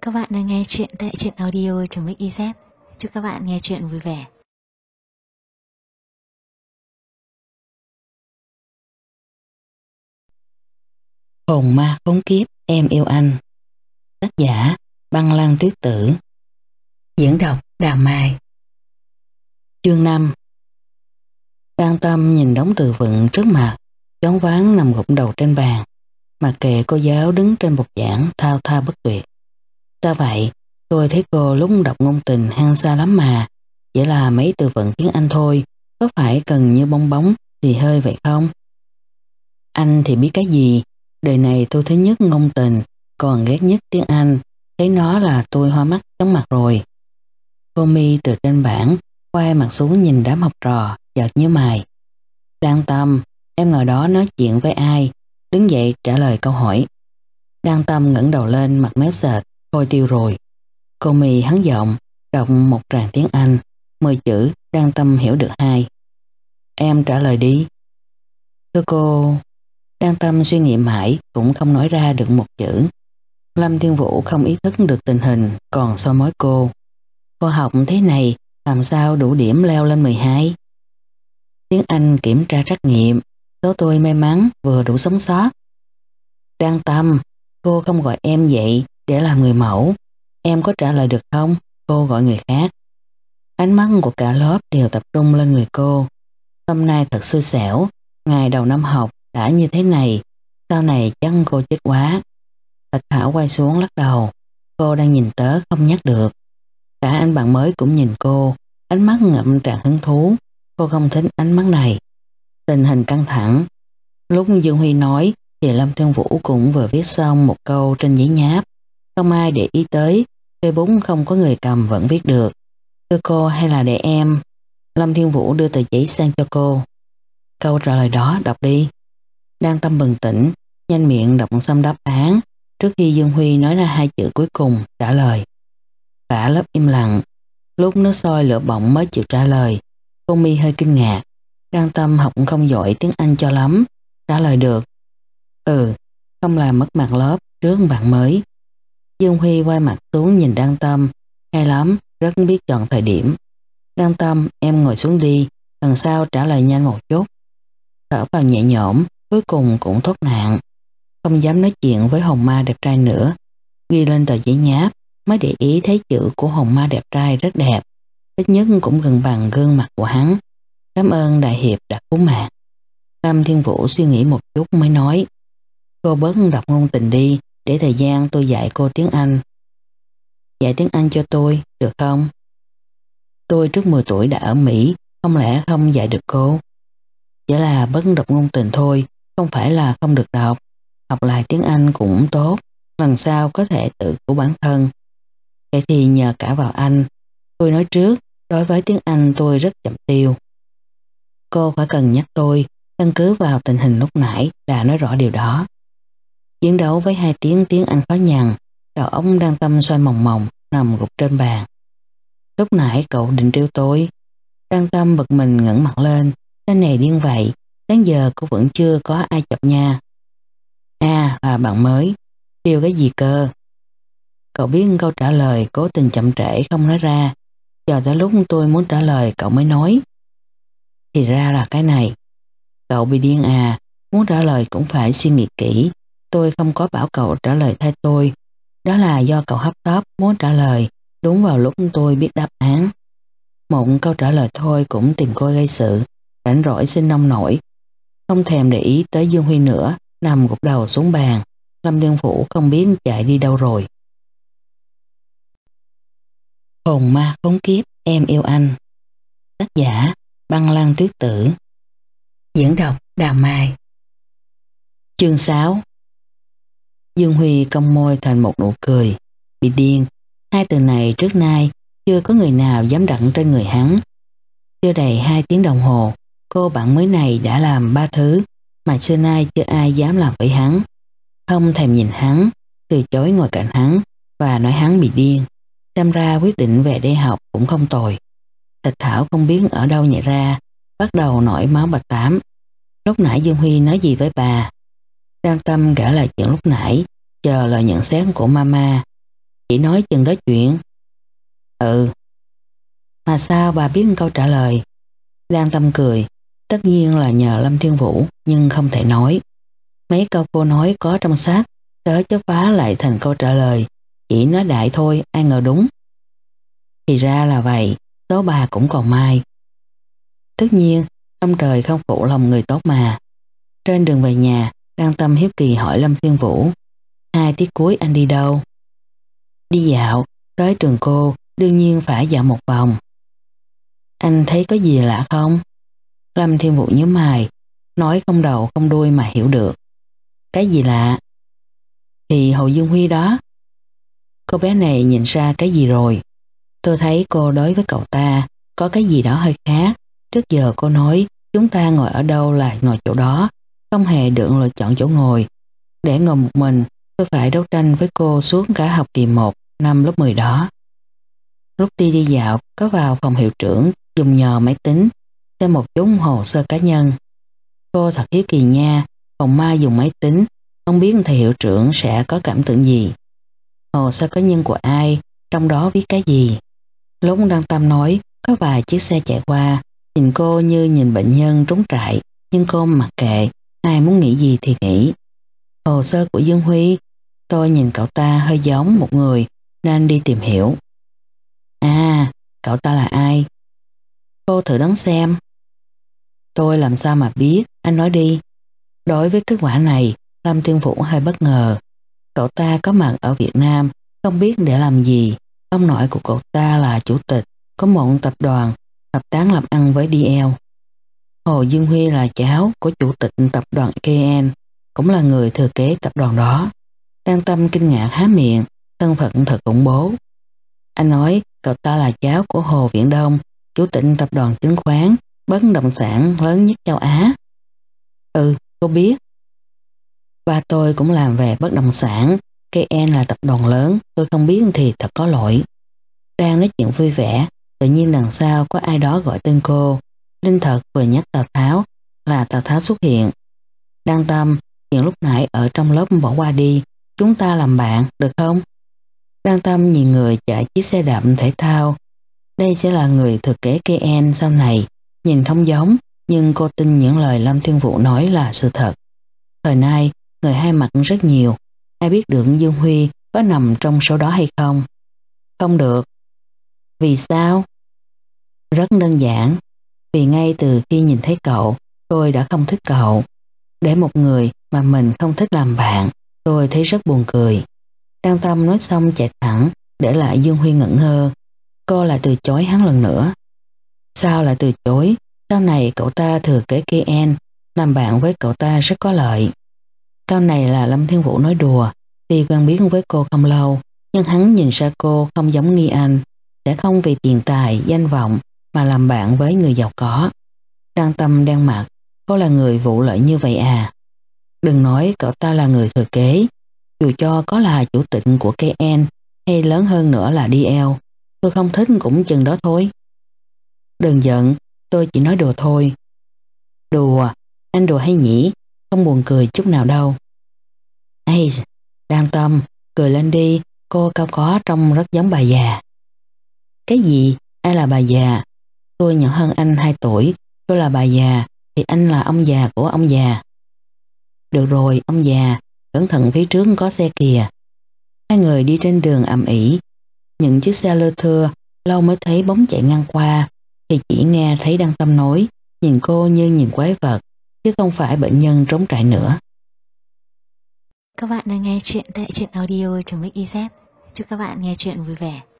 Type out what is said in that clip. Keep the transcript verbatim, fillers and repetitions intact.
các bạn đang nghe chuyện tại truyện audio.mixyz. Chúc các bạn nghe chuyện vui vẻ. Hồn ma khốn kiếp em yêu anh. Tác giả Băng Lan Tuyết Tử. Diễn đọc Đào Mai. Chương năm. Đang Tâm nhìn đống từ vựng trước mặt, choáng váng nằm gục đầu trên bàn, mặc kệ cô giáo đứng trên bục giảng thao thao bất tuyệt. Sao vậy? Tôi thấy cô lúc đọc ngôn tình hăng xa lắm mà, chỉ là mấy từ vựng tiếng Anh thôi, có phải cần như bong bóng thì hơi vậy không? Anh thì biết cái gì, đời này tôi thấy nhất ngôn tình, còn ghét nhất tiếng Anh, thấy nó là tôi hoa mắt chóng mặt rồi. Cô Mi từ trên bảng quay mặt xuống nhìn đám học trò, chợt nhíu mày. Đang Tâm, em ngồi đó nói chuyện với ai? Đứng dậy trả lời câu hỏi. Đang Tâm ngẩng đầu lên, mặt méo sệt, thôi tiêu rồi. Cô Mi hắn giọng, đọc một tràng tiếng Anh, mười chữ Đang Tâm hiểu được hai. Em trả lời đi. Thưa cô. Đang Tâm suy nghĩ mãi cũng không nói ra được một chữ. Lâm Thiên Vũ không ý thức được tình hình, còn soi mói cô. Cô học thế này làm sao đủ điểm leo lên mười hai? Tiếng Anh kiểm tra trắc nghiệm, số tôi may mắn vừa đủ sống sót. Đang Tâm, cô không gọi em vậy để làm người mẫu. Em có trả lời được không? Cô gọi người khác. Ánh mắt của cả lớp đều tập trung lên người cô. Hôm nay thật xui xẻo, ngày đầu năm học đã như thế này, sau này chắc cô chết quá. Thạch Thảo quay xuống lắc đầu, cô đang nhìn tớ không nhắc được. Cả anh bạn mới cũng nhìn cô, ánh mắt ngậm tràn hứng thú, cô không thích ánh mắt này. Tình hình căng thẳng. Lúc Dương Huy nói thì Lâm Thiên Vũ cũng vừa viết xong một câu trên giấy nháp, không ai để ý tới, cây bút không có người cầm vẫn viết được. Thưa cô hay là để em? Lâm Thiên Vũ đưa tờ giấy sang cho cô. Câu trả lời đó đọc đi. Đang Tâm bừng tỉnh, nhanh miệng đọc xong đáp án, trước khi Dương Huy nói ra hai chữ cuối cùng, trả lời. Cả lớp im lặng, lúc nước sôi lửa bỏng mới chịu trả lời. Cô Mi hơi kinh ngạc. Đang Tâm học không giỏi tiếng Anh cho lắm, trả lời được. Ừ, không làm mất mặt lớp trước bạn mới. Dương Huy quay mặt xuống nhìn Đang Tâm, hay lắm, rất biết chọn thời điểm. Đang Tâm, em ngồi xuống đi, lần sau trả lời nhanh một chút. Thở vào nhẹ nhõm, cuối cùng cũng thoát nạn. Không dám nói chuyện với hồn ma đẹp trai nữa. Ghi lên tờ giấy nháp, mới để ý thấy chữ của hồn ma đẹp trai rất đẹp, ít nhất cũng gần bằng gương mặt của hắn. Cảm ơn đại hiệp đã cứu mạng. Lâm Thiên Vũ suy nghĩ một chút mới nói. Cô bớt đọc ngôn tình đi, để thời gian tôi dạy cô tiếng Anh. Dạy tiếng Anh cho tôi, được không? Tôi trước mười tuổi đã ở Mỹ, không lẽ không dạy được cô? Chỉ là bớt đọc ngôn tình thôi, không phải là không được đọc. Học lại tiếng Anh cũng tốt, lần sau có thể tự cứu bản thân. Vậy thì nhờ cả vào anh. Tôi nói trước, đối với tiếng Anh tôi rất chậm tiêu. Cô phải cần nhắc tôi, căn cứ vào tình hình lúc nãy đã nói rõ điều đó. Chiến đấu với hai tiếng tiếng Anh khó nhằn, đầu óc Đang Tâm xoay mòng mòng, nằm gục trên bàn. Lúc nãy cậu định trêu tôi. Đang Tâm bực mình ngẩng mặt lên, cái này điên vậy, đến giờ cô vẫn chưa có ai chọc nha. À, là bạn mới, trêu cái gì cơ? Cậu biết câu trả lời cố tình chậm trễ không nói ra, chờ tới lúc tôi muốn trả lời cậu mới nói. Thì ra là cái này. Cậu bị điên à, muốn trả lời cũng phải suy nghĩ kỹ. Tôi không có bảo cậu trả lời thay tôi. Đó là do cậu hấp tấp muốn trả lời đúng vào lúc tôi biết đáp án. Một câu trả lời thôi cũng tìm cô gây sự, rảnh rỗi xin nông nổi. Không thèm để ý tới Dương Huy nữa, nằm gục đầu xuống bàn. Lâm Thiên Vũ không biết chạy đi đâu rồi. Hồn ma khốn kiếp em yêu anh. Tác giả Băng Lan Tuyết Tử. Diễn đọc Đào Mai. Chương sáu. Dương Huy cong môi thành một nụ cười. Bị điên, hai từ này trước nay chưa có người nào dám đặt trên người hắn. Chưa đầy hai tiếng đồng hồ, cô bạn mới này đã làm ba thứ mà xưa nay chưa ai dám làm với hắn. Không thèm nhìn hắn, từ chối ngồi cạnh hắn và nói hắn bị điên. Xem ra quyết định về đây học cũng không tồi. Thạch Thảo không biết ở đâu nhảy ra, bắt đầu nổi máu bạch tám. Lúc nãy Dương Huy nói gì với bà? Đang Tâm gã lại chuyện lúc nãy, chờ lời nhận xét của mama. Chỉ nói chừng đó chuyện. Ừ. Mà sao bà biết câu trả lời? Đan Tâm cười. Tất nhiên là nhờ Lâm Thiên Vũ, nhưng không thể nói. Mấy câu cô nói có trong sách, tớ chớp phá lại thành câu trả lời. Chỉ nói đại thôi, ai ngờ đúng. Thì ra là vậy, số bà cũng còn may. Tất nhiên, ông trời không phụ lòng người tốt mà. Trên đường về nhà, Đan Tâm hiếu kỳ hỏi Lâm Thiên Vũ. Hai tiết cuối anh đi đâu? Đi dạo, tới trường cô, đương nhiên phải dạo một vòng. Anh thấy có gì lạ không? Lâm Thiên Vũ nhíu mày, nói không đầu không đuôi mà hiểu được. Cái gì lạ? Thì Hồ Dương Huy đó. Cô bé này nhìn ra cái gì rồi? Tôi thấy cô đối với cậu ta có cái gì đó hơi khác. Trước giờ cô nói chúng ta ngồi ở đâu là ngồi chỗ đó, không hề được lựa chọn chỗ ngồi. Để ngồi một mình, tôi phải đấu tranh với cô suốt cả học kỳ một năm lớp mười đó. Lúc đi đi dạo, có vào phòng hiệu trưởng dùng nhờ máy tính xem một chút hồ sơ cá nhân. Cô thật hiếu kỳ nha, phòng ma dùng máy tính, không biết thầy hiệu trưởng sẽ có cảm tưởng gì. Hồ sơ cá nhân của ai, trong đó viết cái gì? Lúc Đăng Tâm nói, có vài chiếc xe chạy qua, nhìn cô như nhìn bệnh nhân trốn trại, nhưng cô mặc kệ, ai muốn nghĩ gì thì nghĩ. Hồ sơ của Dương Huy, tôi nhìn cậu ta hơi giống một người, nên đi tìm hiểu. À, cậu ta là ai? Cô thử đoán xem. Tôi làm sao mà biết, anh nói đi. Đối với kết quả này, Lâm Thiên Vũ hơi bất ngờ. Cậu ta có mặt ở Việt Nam, không biết để làm gì. Ông nội của cậu ta là chủ tịch, có một tập đoàn, hợp tác làm ăn với đê lờ. Hồ Dương Huy là cháu của chủ tịch tập đoàn ca en, cũng là người thừa kế tập đoàn đó. Đan Tâm kinh ngạc há miệng, thân phận thật khủng bố. Anh nói cậu ta là cháu của Hồ Viễn Đông, chủ tịch tập đoàn chứng khoán, bất động sản lớn nhất châu Á. Ừ, cô biết. Ba tôi cũng làm về bất động sản, ca en là tập đoàn lớn, tôi không biết thì thật có lỗi. Đang nói chuyện vui vẻ, tự nhiên đằng sau có ai đó gọi tên cô. Linh Thật vừa nhắc Tào Tháo, là Tào Tháo xuất hiện. Đan Tâm, chuyện lúc nãy ở trong lớp bỏ qua đi, chúng ta làm bạn, được không? Đan Tâm nhìn người chạy chiếc xe đạp thể thao. Đây sẽ là người thừa kế ca en sau này, nhìn không giống, nhưng cô tin những lời Lâm Thiên Vũ nói là sự thật. Thời nay, người hai mặt rất nhiều, ai biết được Dương Huy có nằm trong số đó hay không? Không được. Vì sao? Rất đơn giản, vì ngay từ khi nhìn thấy cậu, tôi đã không thích cậu. Để một người mà mình không thích làm bạn, tôi thấy rất buồn cười. Đan Tâm nói xong chạy thẳng, để lại Dương Huy ngẩn ngơ. Cô lại từ chối hắn lần nữa. Sao lại từ chối? Sau này cậu ta thừa kế ca en, làm bạn với cậu ta rất có lợi. Câu này là Lâm Thiên Vũ nói đùa, tuy quen biết với cô không lâu, nhưng hắn nhìn ra cô không giống Nghi Anh, sẽ không vì tiền tài, danh vọng mà làm bạn với người giàu có. Đan Tâm đen mặt, cô là người vụ lợi như vậy à? Đừng nói cậu ta là người thừa kế, dù cho có là chủ tịch của ca en hay lớn hơn nữa là đê lờ, tôi không thích cũng chừng đó thôi. Đừng giận, tôi chỉ nói đùa thôi. Đùa, anh đùa hay nhỉ? Không buồn cười chút nào đâu. Ây, Đan Tâm, cười lên đi, cô cao có trông rất giống bà già. Cái gì? Ai là bà già? Tôi nhỏ hơn anh hai tuổi, tôi là bà già, thì anh là ông già của ông già. Được rồi, ông già, cẩn thận phía trước có xe kìa. Hai người đi trên đường ầm ĩ, những chiếc xe lơ thưa, lâu mới thấy bóng chạy ngang qua, thì chỉ nghe thấy Đan Tâm nói, nhìn cô như nhìn quái vật, chứ không phải bệnh nhân trốn trại nữa. Các bạn đang nghe chuyện tại truyện audio.mixyz. Chúc các bạn nghe chuyện vui vẻ.